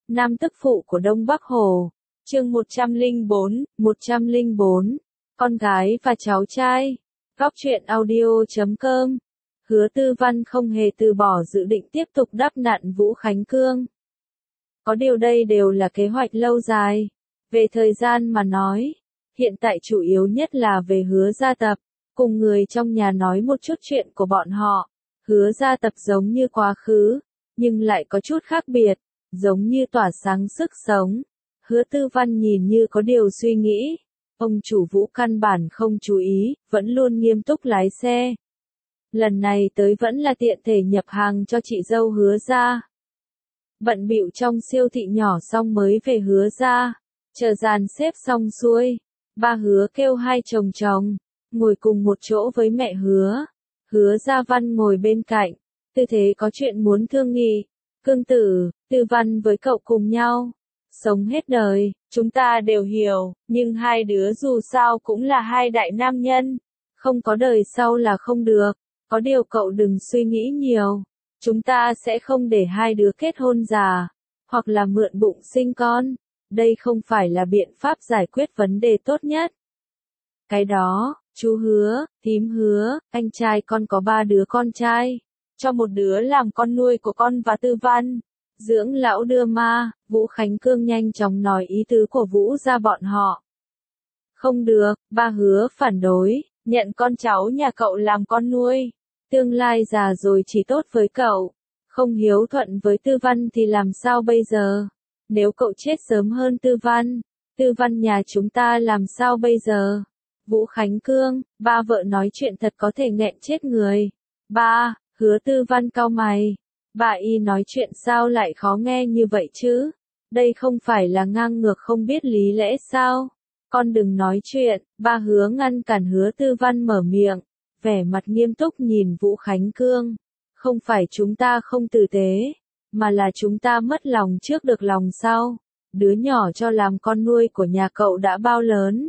Nam tức phụ của Đông Bắc Hồ. Chương 104, con gái và cháu trai. Góc truyện audio.com. Hứa Tư Văn không hề từ bỏ dự định tiếp tục đắp nặn Vũ Khánh Cương. Có điều đây đều là kế hoạch lâu dài. Về thời gian mà nói, hiện tại chủ yếu nhất là về Hứa Gia Tập, cùng người trong nhà nói một chút chuyện của bọn họ. Hứa Gia Tập giống như quá khứ, nhưng lại có chút khác biệt, giống như tỏa sáng sức sống. Hứa Tư Văn nhìn như có điều suy nghĩ. Ông chủ Vũ căn bản không chú ý, vẫn luôn nghiêm túc lái xe. Lần này tới vẫn là tiện thể nhập hàng cho chị dâu Hứa gia. Bận bịu trong siêu thị nhỏ xong mới về Hứa gia. Chờ dàn xếp xong xuôi, ba Hứa kêu hai chồng chồng, ngồi cùng một chỗ với mẹ Hứa. Hứa Gia Văn ngồi bên cạnh, tư thế có chuyện muốn thương nghị. Cương tử, Tư Văn với cậu cùng nhau sống hết đời, chúng ta đều hiểu, nhưng hai đứa dù sao cũng là hai đại nam nhân, không có đời sau là không được. Có điều cậu đừng suy nghĩ nhiều, chúng ta sẽ không để hai đứa kết hôn già, hoặc là mượn bụng sinh con. Đây không phải là biện pháp giải quyết vấn đề tốt nhất. Cái đó, chú Hứa, thím Hứa, anh trai con có 3 đứa con trai, cho một đứa làm con nuôi của con và Tư Văn. Dưỡng lão đưa ma, Vũ Khánh Cương nhanh chóng nói ý tứ của Vũ gia bọn họ. Không được, ba Hứa phản đối, nhận con cháu nhà cậu làm con nuôi. Tương lai già rồi chỉ tốt với cậu, không hiếu thuận với Tư Văn thì làm sao bây giờ? Nếu cậu chết sớm hơn Tư Văn nhà chúng ta làm sao bây giờ? Vũ Khánh Cương, ba vợ nói chuyện thật có thể nghẹn chết người. Ba, Hứa Tư Văn cau mày. Bà y nói chuyện sao lại khó nghe như vậy chứ? Đây không phải là ngang ngược không biết lý lẽ sao? Con đừng nói chuyện, ba Hứa ngăn cản Hứa Tư Văn mở miệng, vẻ mặt nghiêm túc nhìn Vũ Khánh Cương. Không phải chúng ta không tử tế, mà là chúng ta mất lòng trước được lòng sau. Đứa nhỏ cho làm con nuôi của nhà cậu đã bao lớn?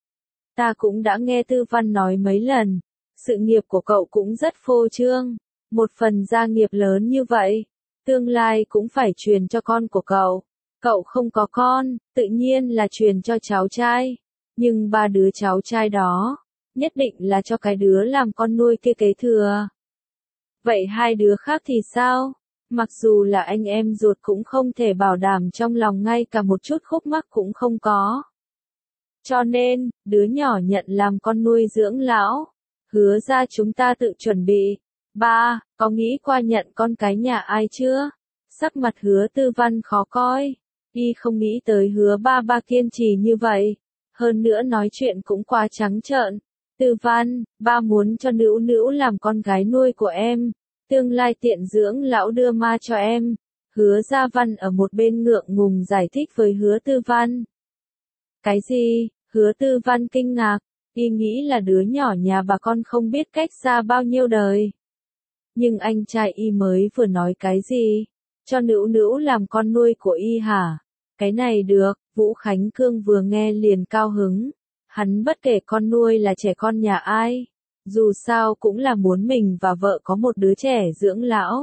Ta cũng đã nghe Tư Văn nói mấy lần, sự nghiệp của cậu cũng rất phô trương. Một phần gia nghiệp lớn như vậy, tương lai cũng phải truyền cho con của cậu. Cậu không có con, tự nhiên là truyền cho cháu trai. Nhưng 3 đứa cháu trai đó, nhất định là cho cái đứa làm con nuôi kia kế thừa. Vậy 2 đứa khác thì sao? Mặc dù là anh em ruột cũng không thể bảo đảm trong lòng ngay cả một chút khúc mắc cũng không có. Cho nên, đứa nhỏ nhận làm con nuôi dưỡng lão. Hứa ra chúng ta tự chuẩn bị. Ba, có nghĩ qua nhận con cái nhà ai chưa? Sắc mặt Hứa Tư Văn khó coi. Y không nghĩ tới Hứa ba kiên trì như vậy. Hơn nữa nói chuyện cũng quá trắng trợn. Tư Văn, ba muốn cho Nữu Nữu làm con gái nuôi của em. Tương lai tiện dưỡng lão đưa ma cho em. Hứa Gia Văn ở một bên ngượng ngùng giải thích với Hứa Tư Văn. Cái gì? Hứa Tư Văn kinh ngạc. Y nghĩ là đứa nhỏ nhà bà con không biết cách xa bao nhiêu đời. Nhưng anh trai Y mới vừa nói cái gì? Cho Nữu Nữu làm con nuôi của Y hả? Cái này được, Vũ Khánh Cương vừa nghe liền cao hứng. Hắn bất kể con nuôi là trẻ con nhà ai, dù sao cũng là muốn mình và vợ có một đứa trẻ dưỡng lão.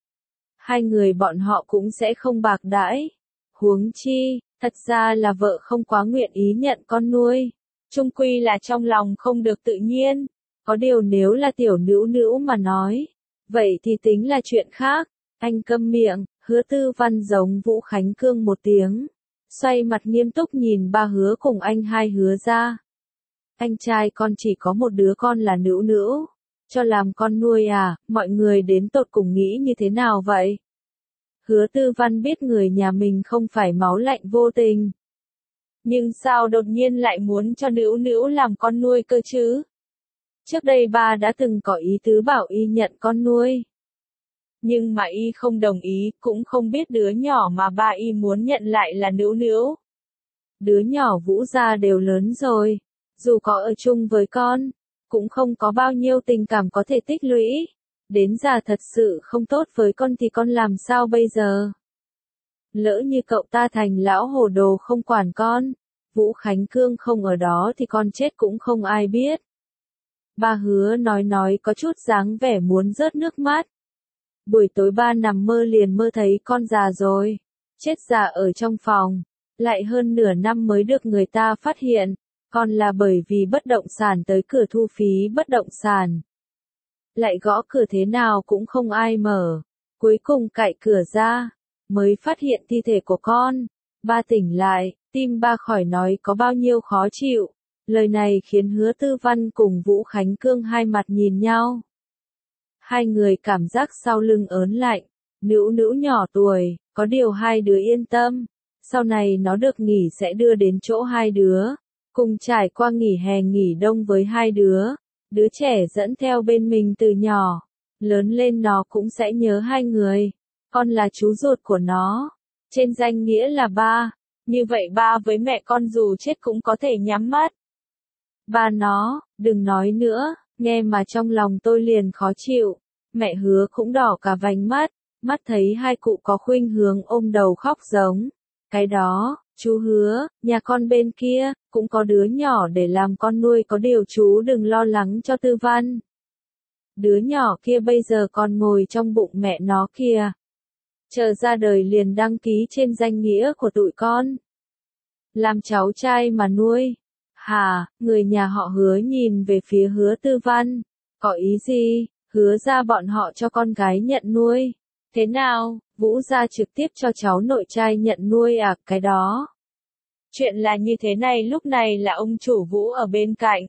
Hai người bọn họ cũng sẽ không bạc đãi. Huống chi, thật ra là vợ không quá nguyện ý nhận con nuôi. Chung quy là trong lòng không được tự nhiên. Có điều nếu là tiểu Nữu Nữu mà nói, vậy thì tính là chuyện khác. Anh câm miệng, Hứa Tư Văn giống Vũ Khánh Cương một tiếng. Xoay mặt nghiêm túc nhìn ba Hứa cùng anh hai Hứa ra. Anh trai con chỉ có một đứa con là Nữu Nữu. Cho làm con nuôi à, mọi người đến tột cùng nghĩ như thế nào vậy? Hứa Tư Văn biết người nhà mình không phải máu lạnh vô tình. Nhưng sao đột nhiên lại muốn cho Nữu Nữu làm con nuôi cơ chứ? Trước đây ba đã từng có ý tứ bảo Y nhận con nuôi. Nhưng mà Y không đồng ý, cũng không biết đứa nhỏ mà ba Y muốn nhận lại là Nữu Nữu. Đứa nhỏ Vũ gia đều lớn rồi, dù có ở chung với con, cũng không có bao nhiêu tình cảm có thể tích lũy. Đến già thật sự không tốt với con thì con làm sao bây giờ? Lỡ như cậu ta thành lão hồ đồ không quản con, Vũ Khánh Cương không ở đó thì con chết cũng không ai biết. Ba Hứa nói có chút dáng vẻ muốn rớt nước mắt. Buổi tối ba nằm mơ liền mơ thấy con già rồi. chết già ở trong phòng, lại hơn nửa năm mới được người ta phát hiện, còn là bởi vì bất động sản tới cửa thu phí bất động sản. Lại gõ cửa thế nào cũng không ai mở, cuối cùng cạy cửa ra, mới phát hiện thi thể của con. Ba tỉnh lại, tim ba khỏi nói có bao nhiêu khó chịu. Lời này khiến Hứa Tư Văn cùng Vũ Khánh Cương hai mặt nhìn nhau. Hai người cảm giác sau lưng ớn lạnh, Nữu Nữu nhỏ tuổi, có điều hai đứa yên tâm, sau này nó được nghỉ sẽ đưa đến chỗ hai đứa, cùng trải qua nghỉ hè nghỉ đông với hai đứa trẻ dẫn theo bên mình từ nhỏ, lớn lên nó cũng sẽ nhớ hai người, con là chú ruột của nó, trên danh nghĩa là ba, như vậy ba với mẹ con dù chết cũng có thể nhắm mắt. Ba nó, đừng nói nữa, nghe mà trong lòng tôi liền khó chịu, mẹ Hứa cũng đỏ cả vành mắt thấy hai cụ có khuynh hướng ôm đầu khóc giống. Cái đó, chú Hứa, nhà con bên kia, cũng có đứa nhỏ để làm con nuôi có điều chú đừng lo lắng cho Tư Văn. Đứa nhỏ kia bây giờ còn ngồi trong bụng mẹ nó kìa. Chờ ra đời liền đăng ký trên danh nghĩa của tụi con. Làm cháu trai mà nuôi. Hả, người nhà họ Hứa nhìn về phía Hứa Tư Văn. Có ý gì, Hứa ra bọn họ cho con gái nhận nuôi. Thế nào, Vũ gia trực tiếp cho cháu nội trai nhận nuôi à, cái đó. Chuyện là như thế này, lúc này là ông chủ Vũ ở bên cạnh.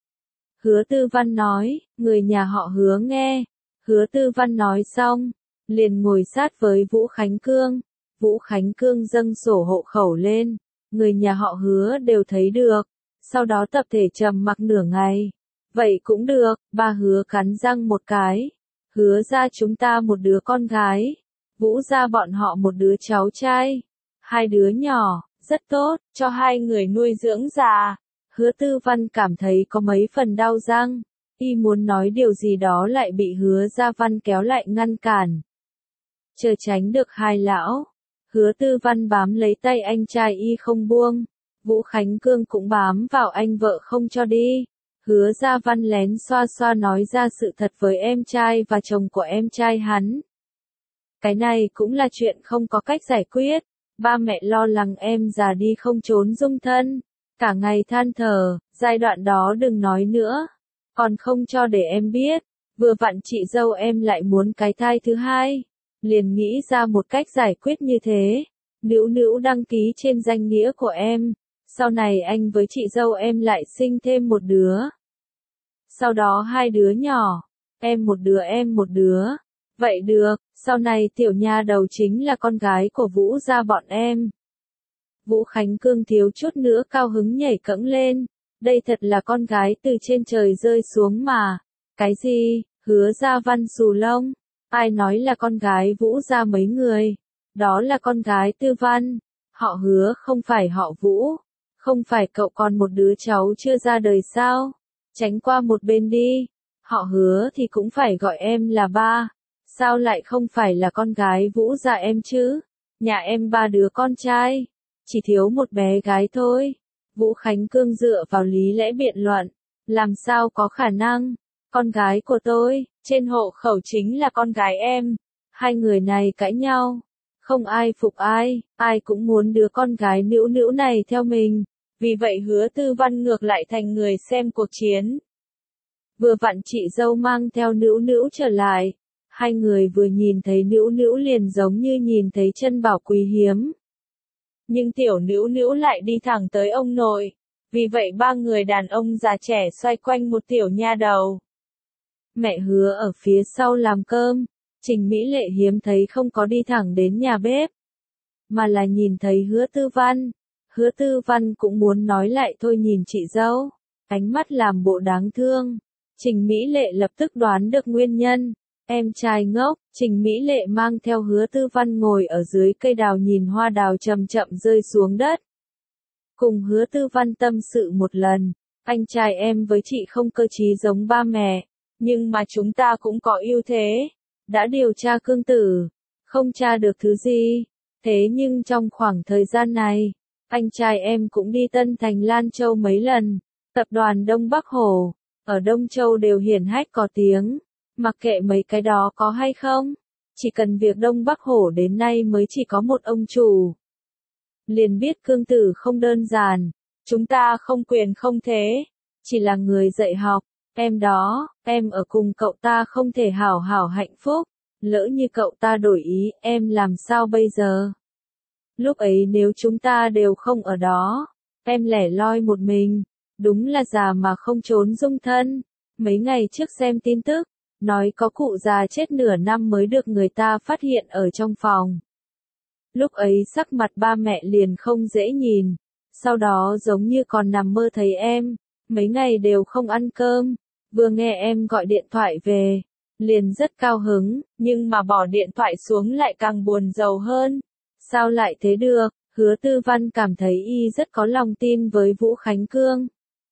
Hứa Tư Văn nói, người nhà họ Hứa nghe. Hứa Tư Văn nói xong, liền ngồi sát với Vũ Khánh Cương. Vũ Khánh Cương dâng sổ hộ khẩu lên, người nhà họ Hứa đều thấy được. Sau đó tập thể trầm mặc nửa ngày. Vậy cũng được, ba Hứa cắn răng một cái. Hứa ra chúng ta một đứa con gái, Vũ ra bọn họ một đứa cháu trai, hai đứa nhỏ, rất tốt, cho hai người nuôi dưỡng già. Hứa Tư Văn cảm thấy có mấy phần đau răng, y muốn nói điều gì đó lại bị Hứa Gia Văn kéo lại ngăn cản. Chờ tránh được hai lão, Hứa Tư Văn bám lấy tay anh trai y không buông, Vũ Khánh Cương cũng bám vào anh vợ không cho đi. Hứa Gia Văn lén xoa xoa nói ra sự thật với em trai và chồng của em trai hắn. Cái này cũng là chuyện không có cách giải quyết, ba mẹ lo lắng em già đi không trốn dung thân, cả ngày than thở, giai đoạn đó đừng nói nữa, còn không cho để em biết, vừa vặn chị dâu em lại muốn cái thai thứ hai, liền nghĩ ra một cách giải quyết như thế, Nữu Nữu đăng ký trên danh nghĩa của em, sau này anh với chị dâu em lại sinh thêm một đứa. Sau đó hai đứa nhỏ, em một đứa. Vậy được, sau này tiểu nha đầu chính là con gái của Vũ gia bọn em. Vũ Khánh Cương thiếu chút nữa cao hứng nhảy cẫng lên, đây thật là con gái từ trên trời rơi xuống mà. Cái gì, Hứa Gia Văn xù lông, ai nói là con gái Vũ gia mấy người, đó là con gái Tư Văn, họ Hứa không phải họ Vũ, không phải cậu còn một đứa cháu chưa ra đời sao? Tránh qua một bên đi, họ Hứa thì cũng phải gọi em là ba, sao lại không phải là con gái Vũ gia em chứ? Nhà em ba đứa con trai, chỉ thiếu một bé gái thôi. Vũ Khánh Cương dựa vào lý lẽ biện luận, làm sao có khả năng, con gái của tôi, trên hộ khẩu chính là con gái em. Hai người này cãi nhau, không ai phục ai, ai cũng muốn đứa con gái Nữu Nữu này theo mình. Vì vậy Hứa Tư Văn ngược lại thành người xem cuộc chiến. Vừa vặn chị dâu mang theo Nữu Nữu trở lại, hai người vừa nhìn thấy Nữu Nữu liền giống như nhìn thấy chân bảo quý hiếm. Nhưng tiểu Nữu Nữu lại đi thẳng tới ông nội, vì vậy ba người đàn ông già trẻ xoay quanh một tiểu nha đầu. Mẹ Hứa ở phía sau làm cơm, Trình Mỹ Lệ hiếm thấy không có đi thẳng đến nhà bếp, mà là nhìn thấy Hứa Tư Văn. Hứa Tư Văn cũng muốn nói lại thôi nhìn chị dâu, ánh mắt làm bộ đáng thương. Trình Mỹ Lệ lập tức đoán được nguyên nhân. Em trai ngốc, Trình Mỹ Lệ mang theo Hứa Tư Văn ngồi ở dưới cây đào nhìn hoa đào chậm chậm rơi xuống đất. Cùng Hứa Tư Văn tâm sự một lần, anh trai em với chị không cơ trí giống ba mẹ, nhưng mà chúng ta cũng có ưu thế. Đã điều tra cương tử, không tra được thứ gì. Thế nhưng trong khoảng thời gian này, anh trai em cũng đi Tân Thành Lan Châu mấy lần, tập đoàn Đông Bắc Hồ, ở Đông Châu đều hiển hách có tiếng, mặc kệ mấy cái đó có hay không, Chỉ cần việc Đông Bắc Hổ đến nay mới chỉ có một ông chủ. Liền biết Cương Tử không đơn giản, chúng ta không quyền không thế, chỉ là người dạy học, em đó, em ở cùng cậu ta không thể hảo hảo hạnh phúc, lỡ như cậu ta đổi ý, em làm sao bây giờ? Lúc ấy nếu chúng ta đều không ở đó, em lẻ loi một mình, đúng là già mà không trốn dung thân. Mấy ngày trước xem tin tức, nói có cụ già chết nửa năm mới được người ta phát hiện ở trong phòng. Lúc ấy sắc mặt ba mẹ liền không dễ nhìn, sau đó giống như còn nằm mơ thấy em, mấy ngày đều không ăn cơm, vừa nghe em gọi điện thoại về, liền rất cao hứng, nhưng mà bỏ điện thoại xuống lại càng buồn rầu hơn. Sao lại thế được? Hứa Tư Văn cảm thấy y rất có lòng tin với Vũ Khánh Cương.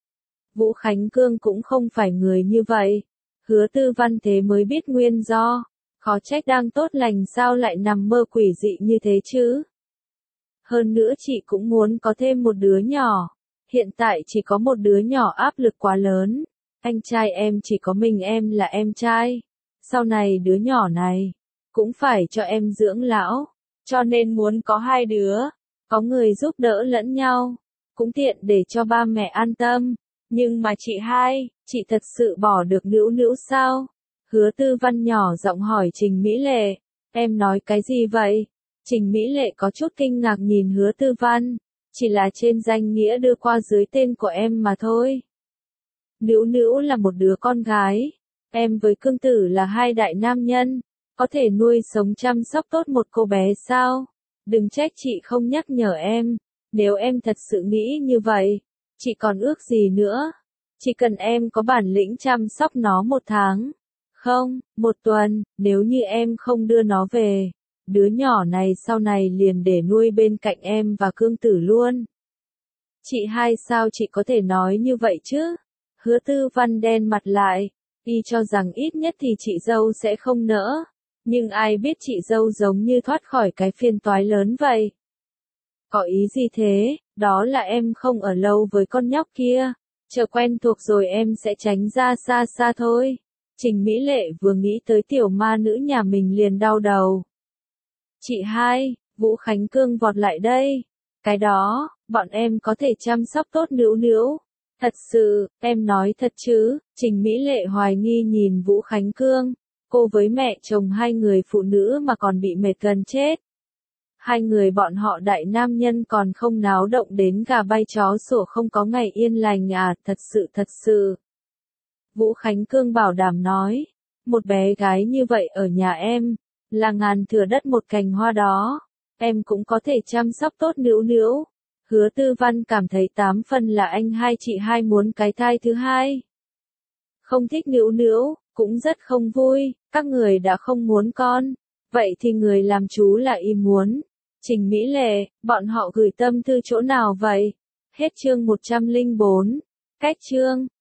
Vũ Khánh Cương cũng không phải người như vậy. Hứa Tư Văn thế mới biết nguyên do. Khó trách đang tốt lành sao lại nằm mơ quỷ dị như thế chứ. Hơn nữa chị cũng muốn có thêm một đứa nhỏ. Hiện tại chỉ có một đứa nhỏ áp lực quá lớn. Anh trai em chỉ có mình em là em trai. Sau này đứa nhỏ này cũng phải cho em dưỡng lão. Cho nên muốn có hai đứa. Có người giúp đỡ lẫn nhau. Cũng tiện để cho ba mẹ an tâm. Nhưng mà chị hai, chị thật sự bỏ được Nữu Nữu sao? Hứa Tư Văn nhỏ giọng hỏi Trình Mỹ Lệ. Em nói cái gì vậy? Trình Mỹ Lệ có chút kinh ngạc nhìn Hứa Tư Văn. Chỉ là trên danh nghĩa đưa qua dưới tên của em mà thôi. Nữu Nữu là một đứa con gái. Em với Cương Tử là hai đại nam nhân. Có thể nuôi sống chăm sóc tốt một cô bé sao? Đừng trách chị không nhắc nhở em. Nếu em thật sự nghĩ như vậy, chị còn ước gì nữa? Chỉ cần em có bản lĩnh chăm sóc nó 1 tháng. Không, 1 tuần, nếu như em không đưa nó về, đứa nhỏ này sau này liền để nuôi bên cạnh em và Cương Tử luôn. Chị hai sao chị có thể nói như vậy chứ? Hứa Tư Văn đen mặt lại, y cho rằng ít nhất thì chị dâu sẽ không nỡ. Nhưng ai biết chị dâu giống như thoát khỏi cái phiền toái lớn vậy. Có ý gì thế? Đó là em không ở lâu với con nhóc kia. Chờ quen thuộc rồi em sẽ tránh ra xa xa thôi. Trình Mỹ Lệ vừa nghĩ tới tiểu ma nữ nhà mình liền đau đầu. Chị hai, Vũ Khánh Cương vọt lại đây. Cái đó, bọn em có thể chăm sóc tốt Nữu Nữu. Thật sự, em nói thật chứ? Trình Mỹ Lệ hoài nghi nhìn Vũ Khánh Cương. Cô với mẹ chồng hai người phụ nữ mà còn bị mệt gần chết. Hai người bọn họ đại nam nhân còn không náo động đến gà bay chó sủa không có ngày yên lành à, thật sự. Vũ Khánh Cương bảo đảm nói, một bé gái như vậy ở nhà em, là ngàn thửa đất một cành hoa đó, em cũng có thể chăm sóc tốt Nữu Nữu. Hứa Tư Văn cảm thấy 8 phần là anh hai chị hai muốn cái thai thứ hai. Không thích Nữu Nữu, cũng rất không vui, các người đã không muốn con, vậy thì người làm chú là y muốn. Trình Mỹ Lệ, bọn họ gửi tâm thư chỗ nào vậy? Hết chương 104. Cách chương